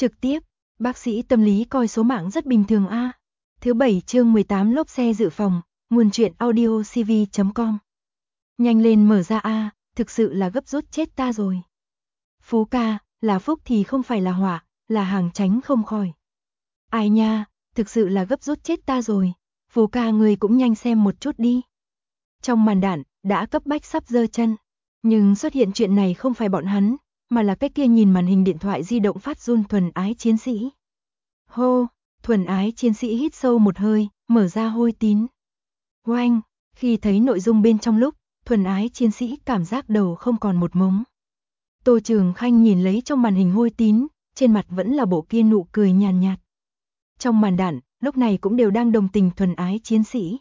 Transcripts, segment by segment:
Trực tiếp, bác sĩ tâm lý coi số mạng rất bình thường a. Thứ 7 chương 18 lốp xe dự phòng, nguồn truyện audio cv.com. Nhanh lên mở ra a, thực sự là gấp rút chết ta rồi. Phú ca, là phúc thì không phải là họa, là hàng tránh không khỏi. Ai nha, thực sự là gấp rút chết ta rồi. Phú ca người cũng nhanh xem một chút đi. Trong màn đạn, đã cấp bách sắp giơ chân. Nhưng xuất hiện chuyện này không phải bọn hắn, mà là cái kia nhìn màn hình điện thoại di động phát run thuần ái chiến sĩ. Hô, thuần ái chiến sĩ hít sâu một hơi, mở ra hôi tín. Oanh, khi thấy nội dung bên trong lúc, thuần ái chiến sĩ cảm giác đầu không còn một mống. Tô Trường Khanh nhìn lấy trong màn hình hôi tín, trên mặt vẫn là bộ kia nụ cười nhàn nhạt. Trong màn đạn, lúc này cũng đều đang đồng tình thuần ái chiến sĩ.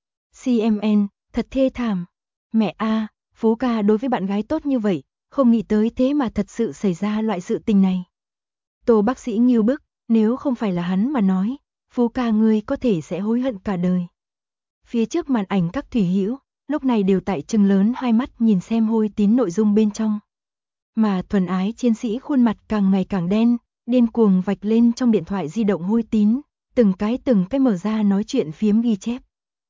CMN, thật thê thảm. Mẹ a, Phú ca đối với bạn gái tốt như vậy, không nghĩ tới thế mà thật sự xảy ra loại sự tình này. Tô bác sĩ nghiêu bức, nếu không phải là hắn mà nói, Phú ca ngươi có thể sẽ hối hận cả đời. Phía trước màn ảnh các thủy hữu, lúc này đều tại trừng lớn hai mắt nhìn xem hôi tín nội dung bên trong. Mà thuần ái chiến sĩ khuôn mặt càng ngày càng đen, điên cuồng vạch lên trong điện thoại di động hôi tín, từng cái mở ra nói chuyện phiếm ghi chép.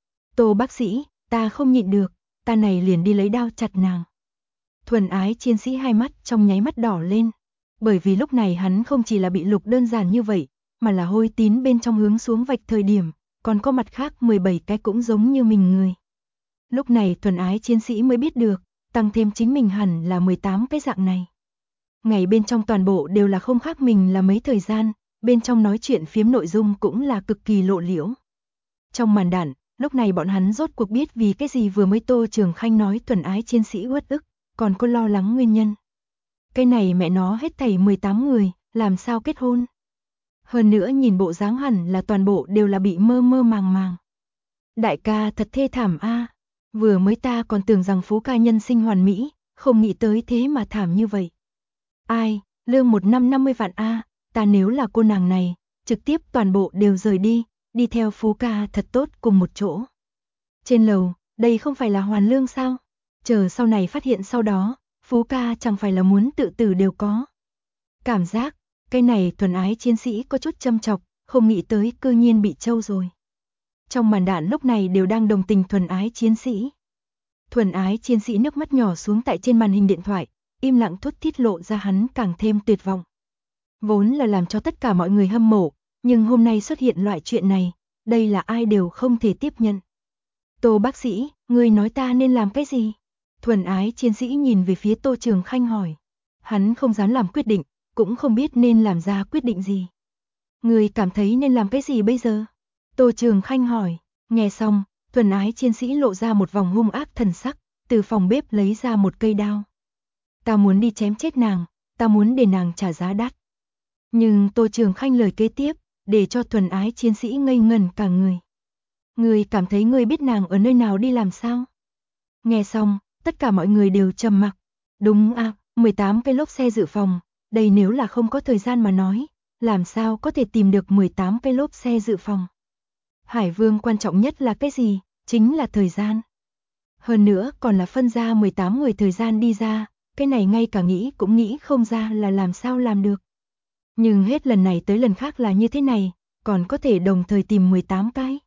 Tô bác sĩ, ta không nhịn được, ta này liền đi lấy đao chặt nàng. Thuần ái chiến sĩ hai mắt trong nháy mắt đỏ lên, bởi vì lúc này hắn không chỉ là bị lục đơn giản như vậy, mà là hôi tín bên trong hướng xuống vạch thời điểm, còn có mặt khác 17 cái cũng giống như mình người. Lúc này thuần ái chiến sĩ mới biết được, tăng thêm chính mình hẳn là 18 cái dạng này. Ngày bên trong toàn bộ đều là không khác mình là mấy thời gian, bên trong nói chuyện phiếm nội dung cũng là cực kỳ lộ liễu. Trong màn đạn, lúc này bọn hắn rốt cuộc biết vì cái gì vừa mới Tô Trường Khanh nói thuần ái chiến sĩ uất ức, còn có lo lắng nguyên nhân. Cái này mẹ nó hết thảy 18 người, làm sao kết hôn? Hơn nữa nhìn bộ dáng hẳn là toàn bộ đều là bị mơ mơ màng màng. Đại ca thật thê thảm a, vừa mới ta còn tưởng rằng Phú ca nhân sinh hoàn mỹ, không nghĩ tới thế mà thảm như vậy. Ai, lương 1 năm 50 vạn a, ta nếu là cô nàng này, trực tiếp toàn bộ đều rời đi theo Phú ca thật tốt cùng một chỗ. Trên lầu, đây không phải là hoàn lương sao? Chờ sau này phát hiện sau đó, Phú ca chẳng phải là muốn tự tử đều có. Cảm giác, cái này thuần ái chiến sĩ có chút châm chọc, không nghĩ tới cư nhiên bị trâu rồi. Trong màn đạn lúc này đều đang đồng tình thuần ái chiến sĩ. Thuần ái chiến sĩ nước mắt nhỏ xuống tại trên màn hình điện thoại, im lặng thút thít lộ ra hắn càng thêm tuyệt vọng. Vốn là làm cho tất cả mọi người hâm mộ, nhưng hôm nay xuất hiện loại chuyện này, đây là ai đều không thể tiếp nhận. Tô bác sĩ, ngươi nói ta nên làm cái gì? Thuần ái chiến sĩ nhìn về phía Tô Trường Khanh hỏi. Hắn không dám làm quyết định, cũng không biết nên làm ra quyết định gì. Ngươi cảm thấy nên làm cái gì bây giờ? Tô Trường Khanh hỏi. Nghe xong, thuần ái chiến sĩ lộ ra một vòng hung ác thần sắc, từ phòng bếp lấy ra một cây đao. Ta muốn đi chém chết nàng, ta muốn để nàng trả giá đắt. Nhưng Tô Trường Khanh lời kế tiếp, để cho thuần ái chiến sĩ ngây ngẩn cả người. Ngươi cảm thấy ngươi biết nàng ở nơi nào đi làm sao? Nghe xong, tất cả mọi người đều trầm mặc. Đúng à, 18 cái lốp xe dự phòng, đây nếu là không có thời gian mà nói, làm sao có thể tìm được 18 cái lốp xe dự phòng? Hải Vương quan trọng nhất là cái gì? Chính là thời gian. Hơn nữa còn là phân ra 18 người thời gian đi ra, cái này ngay cả nghĩ cũng nghĩ không ra là làm sao làm được. Nhưng hết lần này tới lần khác là như thế này, còn có thể đồng thời tìm 18 cái.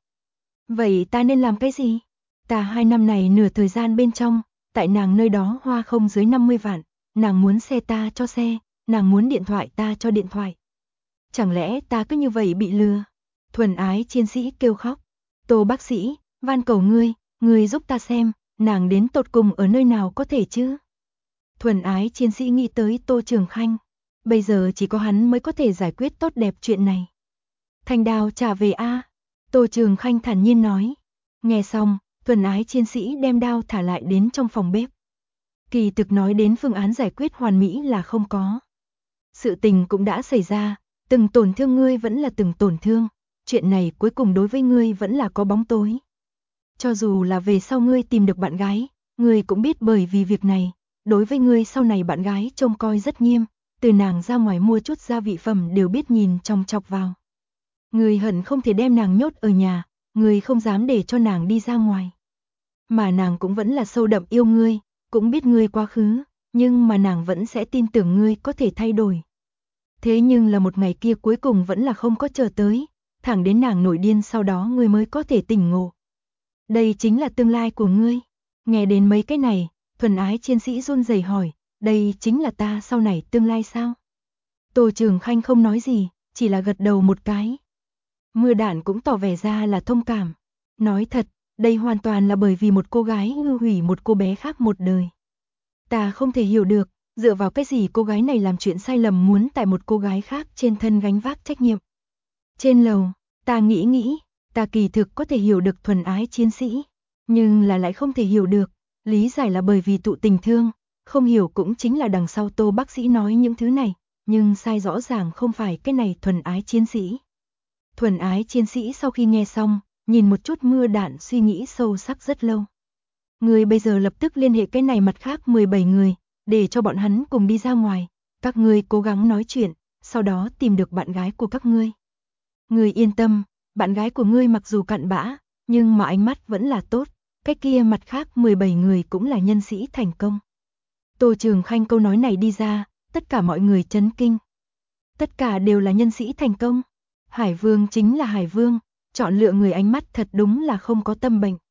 Vậy ta nên làm cái gì? Ta 2 năm này nửa thời gian bên trong, tại nàng nơi đó hoa không dưới 50 vạn, nàng muốn xe ta cho xe, nàng muốn điện thoại ta cho điện thoại. Chẳng lẽ ta cứ như vậy bị lừa? Thuần ái chiến sĩ kêu khóc. Tô bác sĩ, van cầu ngươi giúp ta xem, nàng đến tột cùng ở nơi nào có thể chứ? Thuần ái chiến sĩ nghĩ tới Tô Trường Khanh. Bây giờ chỉ có hắn mới có thể giải quyết tốt đẹp chuyện này. Thanh đao trả về a. Tô Trường Khanh thản nhiên nói. Nghe xong, thuần ái chiến sĩ đem đao thả lại đến trong phòng bếp. Kỳ thực nói đến phương án giải quyết hoàn mỹ là không có. Sự tình cũng đã xảy ra, từng tổn thương ngươi vẫn là từng tổn thương, chuyện này cuối cùng đối với ngươi vẫn là có bóng tối. Cho dù là về sau ngươi tìm được bạn gái, ngươi cũng biết bởi vì việc này, đối với ngươi sau này bạn gái trông coi rất nghiêm, từ nàng ra ngoài mua chút gia vị phẩm đều biết nhìn chòng chọc vào. Ngươi hận không thể đem nàng nhốt ở nhà, ngươi không dám để cho nàng đi ra ngoài. Mà nàng cũng vẫn là sâu đậm yêu ngươi, cũng biết ngươi quá khứ, nhưng mà nàng vẫn sẽ tin tưởng ngươi có thể thay đổi. Thế nhưng là một ngày kia cuối cùng vẫn là không có chờ tới, thẳng đến nàng nổi điên sau đó ngươi mới có thể tỉnh ngộ. Đây chính là tương lai của ngươi. Nghe đến mấy cái này, thuần ái chiến sĩ run rẩy hỏi, đây chính là ta sau này tương lai sao? Tô Trường Khanh không nói gì, chỉ là gật đầu một cái. Mưa Đản cũng tỏ vẻ ra là thông cảm. Nói thật, đây hoàn toàn là bởi vì một cô gái hư hủy một cô bé khác một đời. Ta không thể hiểu được, dựa vào cái gì cô gái này làm chuyện sai lầm muốn tại một cô gái khác trên thân gánh vác trách nhiệm. Trên lầu, ta nghĩ, ta kỳ thực có thể hiểu được thuần ái chiến sĩ, nhưng là lại không thể hiểu được, lý giải là bởi vì tụ tình thương, không hiểu cũng chính là đằng sau Tô bác sĩ nói những thứ này, nhưng sai rõ ràng không phải cái này thuần ái chiến sĩ. Thuần ái chiến sĩ sau khi nghe xong, nhìn một chút Mưa Đản suy nghĩ sâu sắc rất lâu. Người bây giờ lập tức liên hệ cái này mặt khác 17 người, để cho bọn hắn cùng đi ra ngoài, các ngươi cố gắng nói chuyện, sau đó tìm được bạn gái của các ngươi. Ngươi yên tâm, bạn gái của ngươi mặc dù cặn bã, nhưng mà ánh mắt vẫn là tốt, cái kia mặt khác 17 người cũng là nhân sĩ thành công. Tô Trường Khanh câu nói này đi ra, tất cả mọi người chấn kinh. Tất cả đều là nhân sĩ thành công. Hải Vương chính là Hải Vương, chọn lựa người ánh mắt thật đúng là không có tâm bệnh.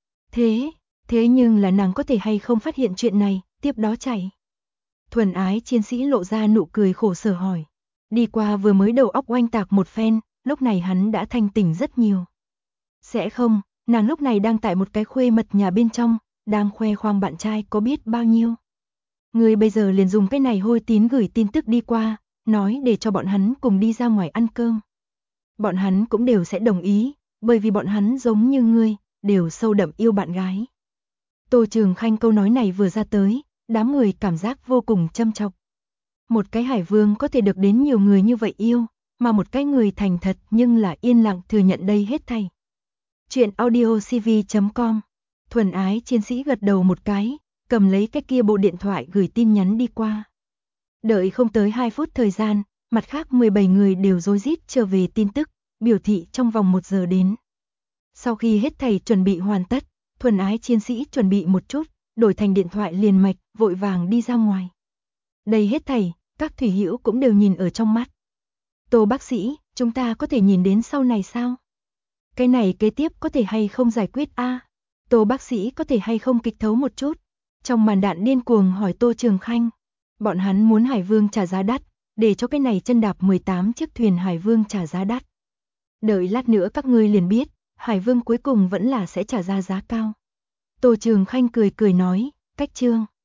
Thế nhưng là nàng có thể hay không phát hiện chuyện này, tiếp đó chạy. Thuần ái chiến sĩ lộ ra nụ cười khổ sở hỏi. Đi qua vừa mới đầu óc oanh tạc một phen, lúc này hắn đã thanh tỉnh rất nhiều. Sẽ không, nàng lúc này đang tại một cái khuê mật nhà bên trong, đang khoe khoang bạn trai có biết bao nhiêu. Người bây giờ liền dùng cái này hôi tín gửi tin tức đi qua, nói để cho bọn hắn cùng đi ra ngoài ăn cơm. Bọn hắn cũng đều sẽ đồng ý, bởi vì bọn hắn giống như ngươi, đều sâu đậm yêu bạn gái. Tô Trường Khanh câu nói này vừa ra tới, đám người cảm giác vô cùng châm chọc. Một cái Hải Vương có thể được đến nhiều người như vậy yêu, mà một cái người thành thật nhưng là yên lặng thừa nhận đây hết thảy. Chuyện audiocv.com. Thuần ái chiến sĩ gật đầu một cái, cầm lấy cái kia bộ điện thoại gửi tin nhắn đi qua. Đợi không tới 2 phút thời gian, mặt khác 17 người đều rối rít trở về tin tức, biểu thị trong vòng 1 giờ đến. Sau khi hết thảy chuẩn bị hoàn tất, thuần ái chiến sĩ chuẩn bị một chút, đổi thành điện thoại liền mạch, vội vàng đi ra ngoài. Đây hết thảy, các thủy hữu cũng đều nhìn ở trong mắt. Tô bác sĩ, chúng ta có thể nhìn đến sau này sao? Cái này kế tiếp có thể hay không giải quyết a? Tô bác sĩ có thể hay không kịch thấu một chút? Trong màn đạn điên cuồng hỏi Tô Trường Khanh. Bọn hắn muốn Hải Vương trả giá đắt, để cho cái này chân đạp 18 chiếc thuyền Hải Vương trả giá đắt. Đợi lát nữa các ngươi liền biết, Hải Vương cuối cùng vẫn là sẽ trả ra giá cao. Tô Trường Khanh cười cười nói, cách chương.